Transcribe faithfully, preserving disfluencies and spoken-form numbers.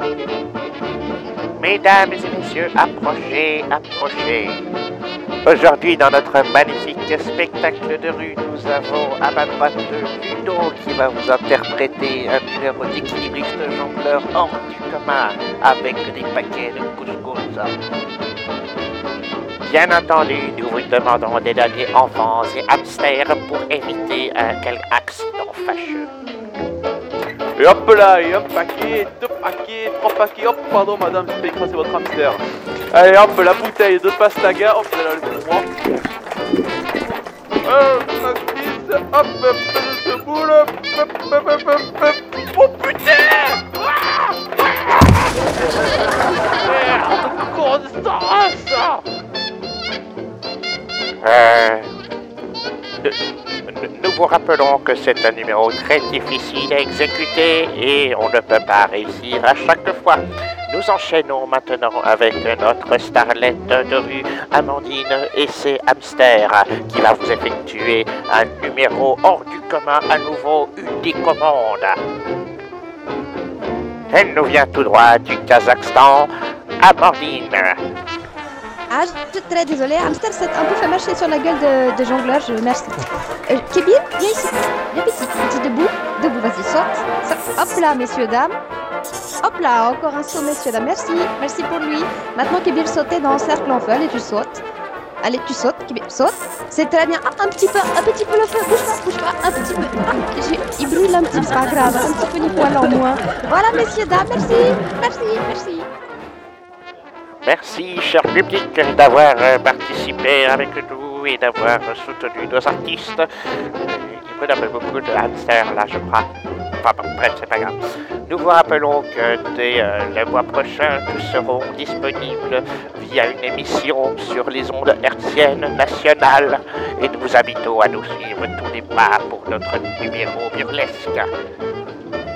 Mesdames et messieurs, approchez, approchez. Aujourd'hui, dans notre magnifique spectacle de rue, nous avons à ma droite Ludo qui va vous interpréter un numéro d'équilibriste jongleur hors du commun avec des paquets de couscous. Bien entendu, nous vous demandons de donner enfants et hamsters pour éviter un quelque accident fâcheux. Et hop là, et un paquet, deux paquets, trois paquets, hop, pardon madame, je vais écraser votre hamster. Allez hop, la bouteille de pastaga, hop là, le droit. Hop, ma fille, hop, de boule, hop, hop, hop, hop, hop, oh putain. Merde, con de sa race. Euh... Nous vous rappelons que c'est un numéro très difficile à exécuter et on ne peut pas réussir à chaque fois. Nous enchaînons maintenant avec notre starlette de rue, Amandine et ses hamsters, qui va vous effectuer un numéro hors du commun, à nouveau unique au monde. Elle nous vient tout droit du Kazakhstan, Amandine. Ah, je suis très désolée, hamster s'est un peu fait marcher sur la gueule de, de jongleur, je merci. Euh, Kébir, viens ici, viens petit, petit debout, debout, vas-y, saute, saute. Hop là, messieurs, dames. Hop là, encore un saut, messieurs, dames, merci, merci pour lui. Maintenant, Kébir sautait dans le cercle en feu, allez, tu sautes. Allez, tu sautes, Kébir, saute. C'est très bien, ah, un petit peu, un petit peu le feu, bouge pas, bouge pas, un petit peu. Ah, il brûle un petit peu, c'est pas grave, un petit peu ni poil en moins. Voilà, messieurs, dames, merci, merci, merci. Merci, cher public, d'avoir participé avec nous et d'avoir soutenu nos artistes. Il faut d'abord beaucoup de hamsters, là, je crois. Enfin, bon, bref, c'est pas grave. Nous vous rappelons que dès euh, le mois prochain, nous serons disponibles via une émission sur les ondes hertziennes nationales et nous vous invitons à nous suivre tous les pas pour notre numéro burlesque.